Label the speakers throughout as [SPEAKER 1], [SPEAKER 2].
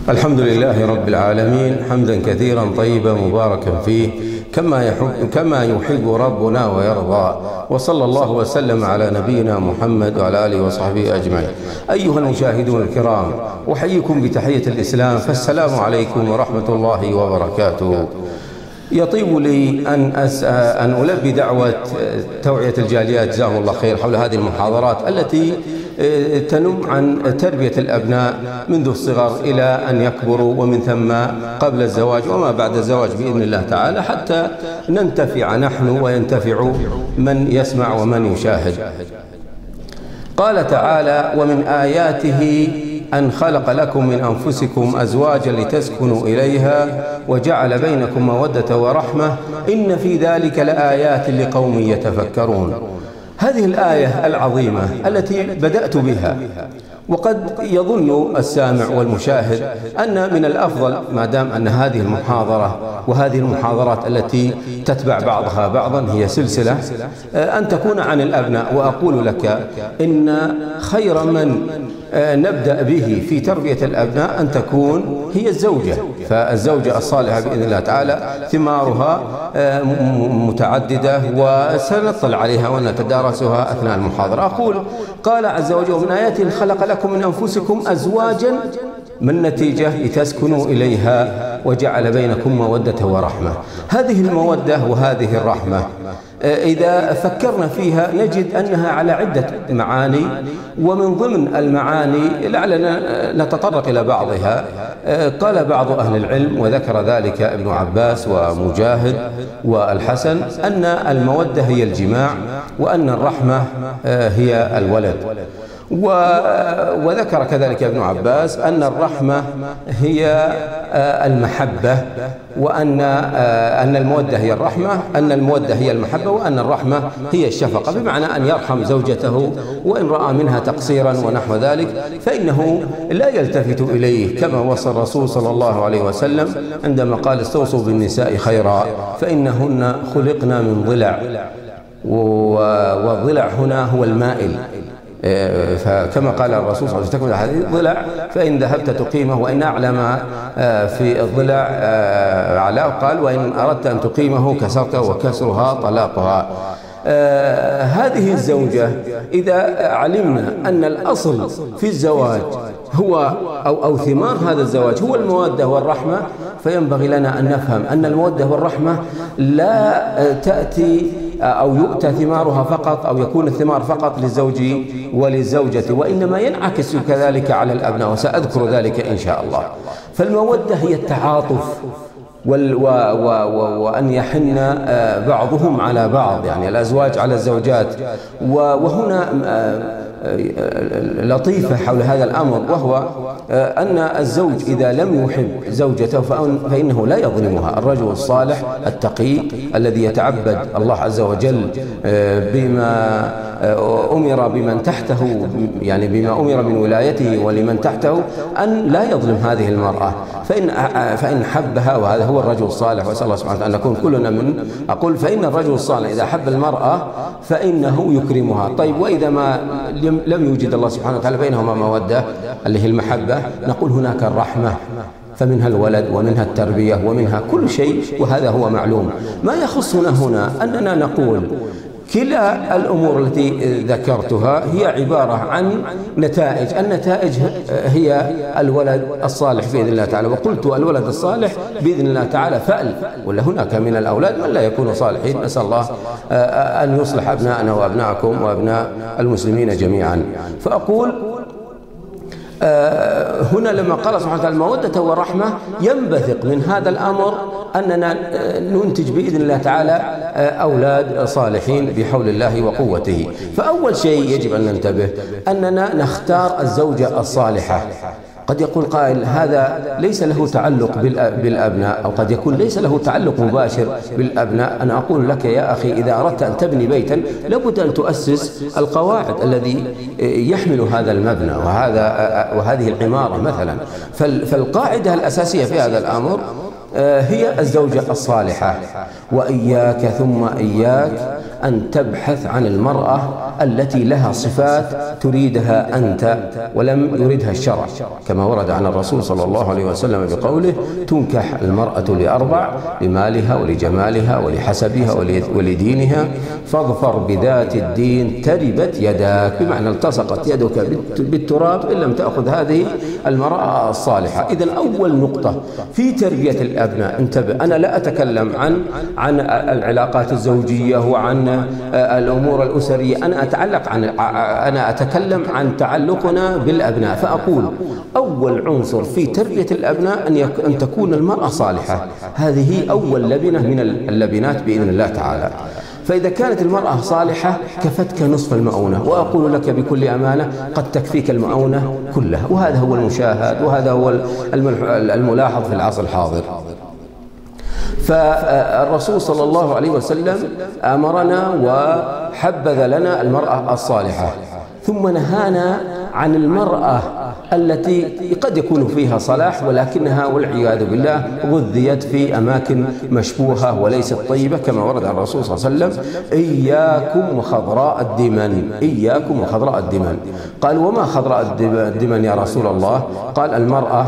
[SPEAKER 1] الحمد لله رب العالمين حمدا كثيرا طيبا مباركا فيه كما يحب ربنا ويرضى، وصلى الله وسلم على نبينا محمد وعلى آله وصحبه أجمعين. أيها المشاهدون الكرام، أحييكم بتحية الإسلام، فالسلام عليكم ورحمة الله وبركاته. يطيب لي أن ألبي دعوة توعية الجاليات جزاهم الله خير حول هذه المحاضرات التي تنم عن تربية الأبناء منذ الصغر إلى أن يكبروا، ومن ثم قبل الزواج وما بعد الزواج بإذن الله تعالى، حتى ننتفع نحن وينتفع من يسمع ومن يشاهد. قال تعالى: ومن آياته أن خلق لكم من أنفسكم أزواجا لتسكنوا إليها وجعل بينكم مودة ورحمة إن في ذلك لآيات لقوم يتفكرون. هذه الآية العظيمة التي بدأت بها، وقد يظن السامع والمشاهد أن من الأفضل ما دام أن هذه المحاضرة وهذه المحاضرات التي تتبع بعضها بعضا هي سلسلة أن تكون عن الأبناء. وأقول لك إن خير من نبدأ به في تربية الأبناء أن تكون هي الزوجة، فالزوجة الصالحة بإذن الله تعالى ثمارها متعددة وسنطلع عليها ونتدارسها أثناء المحاضرة. أقول: قال عز وجل: ومن آياته خلق لكم من أنفسكم أزواجا، من نتيجة لتسكنوا إليها وجعل بينكم مودة ورحمة. هذه المودة وهذه الرحمة إذا فكرنا فيها نجد أنها على عدة معاني، ومن ضمن المعاني لعلنا نتطرق إلى بعضها. قال بعض أهل العلم وذكر ذلك ابن عباس ومجاهد والحسن أن المودة هي الجماع، وأن الرحمة هي الولد. وذكر كذلك ابن عباس أن الرحمة هي المحبة، وأن المودة هي الرحمة، أن المودة هي المحبة، وأن الرحمة هي الشفقة، بمعنى أن يرحم زوجته وإن رأى منها تقصيرا ونحو ذلك فإنه لا يلتفت إليه، كما وصى الرسول صلى الله عليه وسلم عندما قال: استوصوا بالنساء خيرا فإنهن خلقنا من ضلع، والضلع هنا هو المائل، فكما قال الرسول صلى الله عليه وسلم: هذه ضلع فإن ذهبت تقيمه، وإن أعلم في الضلع أعلاه، قال: وإن أردت أن تقيمه كسرته، وكسرها طلاقها. هذه الزوجة إذا علمنا أن الأصل في الزواج هو أو ثمار هذا الزواج هو المودة والرحمة، فينبغي لنا أن نفهم أن المودة والرحمة لا تأتي أو يؤتى ثمارها فقط، أو يكون الثمار فقط للزوج وللزوجة، وإنما ينعكس كذلك على الأبناء، وسأذكر ذلك إن شاء الله. فالمودة هي التعاطف وأن يحن بعضهم على بعض، يعني الأزواج على الزوجات. وهنا لطيفة حول هذا الأمر، وهو أن الزوج إذا لم يحب زوجته فإنه لا يظلمها. الرجل الصالح التقي الذي يتعبد الله عز وجل بما أمر بمن تحته، يعني بما أمر من ولايته ولمن تحته، أن لا يظلم هذه المرأة، فإن حبها، وهذا هو الرجل الصالح، وأسأل الله سبحانه وتعالى أن نكون كلنا من. أقول: فإن الرجل الصالح إذا حب المرأة فإنه يكرمها. طيب، وإذا ما لم يوجد الله سبحانه وتعالى بينهما مودة اللي هي المحبة، نقول هناك الرحمة، فمنها الولد ومنها التربية ومنها كل شيء، وهذا هو معلوم. ما يخصنا هنا أننا نقول كلا الأمور التي ذكرتها هي عبارة عن نتائج. النتائج هي الولد الصالح بإذن الله تعالى، وقلت الولد الصالح بإذن الله تعالى فأل، ولا هناك من الأولاد من لا يكونوا صالحين. نسأل الله أن يصلح أبناءنا وأبناءكم وأبناء المسلمين جميعا. فأقول هنا لما قال سبحانه وتعالى المودة والرحمة، ينبثق من هذا الأمر أننا ننتج بإذن الله تعالى أولاد صالحين بحول الله وقوته. فأول شيء يجب أن ننتبه أننا نختار الزوجة الصالحة. قد يقول قائل: هذا ليس له تعلق بالأبناء، أو قد يكون ليس له تعلق مباشر بالأبناء. أنا أقول لك يا أخي، إذا أردت أن تبني بيتا لابد أن تؤسس القواعد الذي يحمل هذا المبنى وهذه العمارة مثلا. فالقاعدة الأساسية في هذا الأمر هي الزوجة الصالحة. وإياك ثم إياك أن تبحث عن المرأة التي لها صفات تريدها أنت ولم يردها الشرع، كما ورد عن الرسول صلى الله عليه وسلم بقوله: تنكح المرأة لأربع: لمالها ولجمالها ولحسبها ولدينها، فاظفر بذات الدين تربت يداك، بمعنى التصقت يدك بالتراب إن لم تأخذ هذه المرأة الصالحة. إذن أول نقطة في تربية الأبناء، انتبه، أنا لا أتكلم عن العلاقات الزوجية وعن الأمور الأسرية، أنا أتكلم عن تعلقنا بالأبناء. فأقول أول عنصر في تربية الأبناء أن تكون المرأة صالحة، هذه أول لبنة من اللبنات بإذن الله تعالى. فإذا كانت المرأة صالحة كفتك نصف المؤونة، وأقول لك بكل أمانة قد تكفيك المؤونة كلها، وهذا هو المشاهد وهذا هو الملاحظ في العصر الحاضر. فالرسول صلى الله عليه وسلم أمرنا وحبذ لنا المرأة الصالحة، ثم نهانا عن المرأة التي قد يكون فيها صلاح ولكنها والعياذ بالله غذيت في أماكن مشبوهة وليست طيبة، كما ورد عن الرسول صلى الله عليه وسلم: إياكم وخضراء الدمن، إياكم وخضراء الدمن. قال: وما خضراء الدمن يا رسول الله؟ قال: المرأة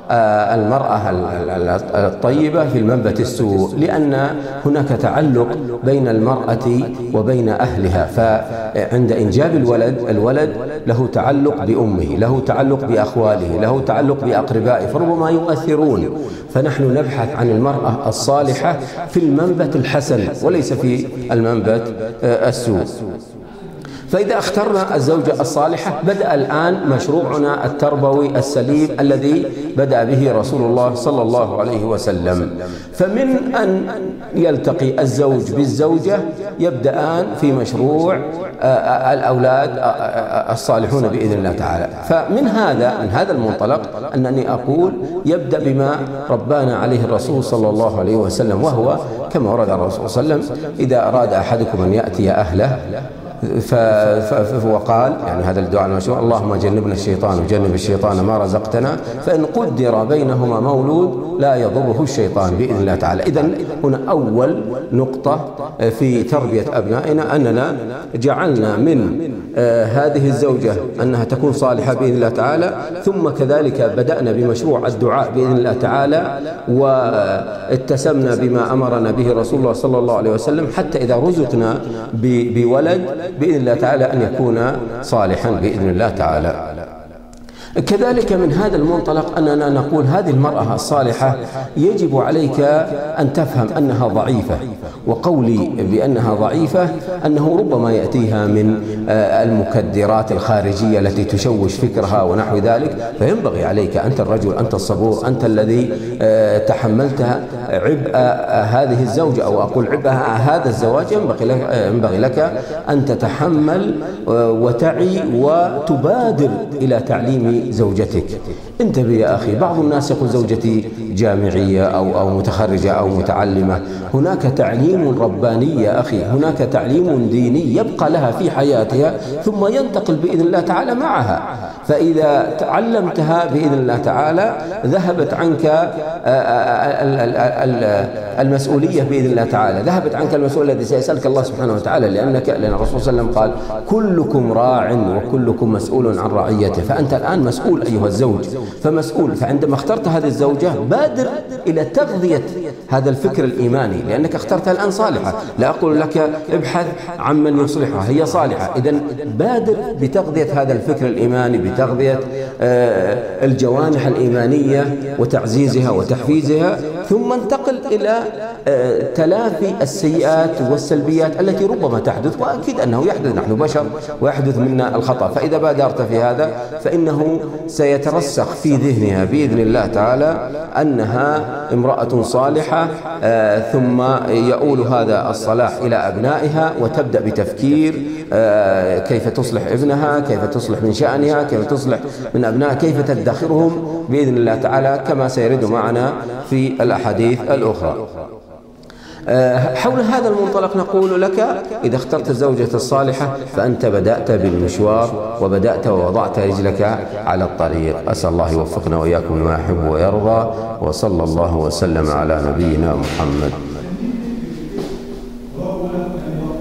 [SPEAKER 1] الطيبة في المنبت السوء، لأن هناك تعلق بين المرأة وبين أهلها، فعند إنجاب الولد له تعلق بأمه، له تعلق بأخواله، له تعلق بأقربائه، فربما يؤثرون. فنحن نبحث عن المرأة الصالحة في المنبت الحسن وليس في المنبت السوء. فإذا اخترنا الزوجة الصالحة بدأ الآن مشروعنا التربوي السليم الذي بدأ به رسول الله صلى الله عليه وسلم. فمن أن يلتقي الزوج بالزوجة يبدأان في مشروع الأولاد الصالحون بإذن الله تعالى. فمن هذا المنطلق أنني أقول يبدأ بما ربانا عليه الرسول صلى الله عليه وسلم، وهو كما ورد عن الرسول صلى الله عليه وسلم: إذا أراد أحدكم أن يأتي أهله وقال، يعني هذا الدعاء المشروع: اللهم جنبنا الشيطان وجنب الشيطان ما رزقتنا، فإن قدر بينهما مولود لا يضره الشيطان بإذن الله تعالى. إذن هنا أول نقطة في تربية أبنائنا أننا جعلنا من هذه الزوجة أنها تكون صالحة بإذن الله تعالى، ثم كذلك بدأنا بمشروع الدعاء بإذن الله تعالى، واتسمنا بما أمرنا به رسول الله صلى الله عليه وسلم، حتى إذا رزقنا بولد بإذن الله تعالى أن يكون صالحا بإذن الله تعالى. كذلك من هذا المنطلق أننا نقول هذه المرأة الصالحة يجب عليك أن تفهم أنها ضعيفة، وقولي بأنها ضعيفة أنه ربما يأتيها من المكدرات الخارجية التي تشوش فكرها ونحو ذلك. فينبغي عليك، أنت الرجل، أنت الصبور، أنت الذي تحملت عبء هذه الزوجة، أو أقول عبء هذا الزواج، ينبغي لك أن تتحمل وتعي وتبادر إلى تعليم زوجتك. انتبه يا أخي، بعض الناس يقول زوجتي جامعية أو متخرجة أو متعلمة. هناك تعليم رباني يا أخي، هناك تعليم ديني يبقى لها في حياتها ثم ينتقل بإذن الله تعالى معها. فإذا تعلمتها بإذن الله تعالى ذهبت عنك المسؤولية بإذن الله تعالى، ذهبت عنك المسؤولية الذي سيسألك الله سبحانه وتعالى، لأن الرسول صلى الله عليه وسلم قال: كلكم راع وكلكم مسؤول عن رعيته. فأنت الآن مسؤول أيها الزوج، فمسؤول. فعندما اخترت هذه الزوجة بادر إلى تغذية هذا الفكر الإيماني، لأنك اخترتها الآن صالحة. لا أقول لك ابحث عن من يصلحها، هي صالحة. إذن بادر بتغذية هذا الفكر الإيماني، بتغذية الجوانح الإيمانية وتعزيزها وتحفيزها، ثم انتقل إلى تلافي السيئات والسلبيات التي ربما تحدث، وأكيد أنه يحدث، نحن بشر ويحدث منا الخطأ. فإذا بادرت في هذا فإنه سيترسخ في ذهنها بإذن الله تعالى أنها امرأة صالحة، ثم يؤول هذا الصلاح إلى أبنائها، وتبدأ بتفكير كيف تصلح ابنها، كيف تصلح من شأنها، كيف تصلح من أبنائها، كيف تدخرهم بإذن الله تعالى، كما سيرد معنا في الأحاديث الأخرى. حول هذا المنطلق نقول لك إذا اخترت الزوجة الصالحة فأنت بدأت بالمشوار، وبدأت ووضعت رجلك على الطريق. أسأل الله يوفقنا وإياكم لما يحب ويرضى، وصلى الله وسلم على نبينا محمد.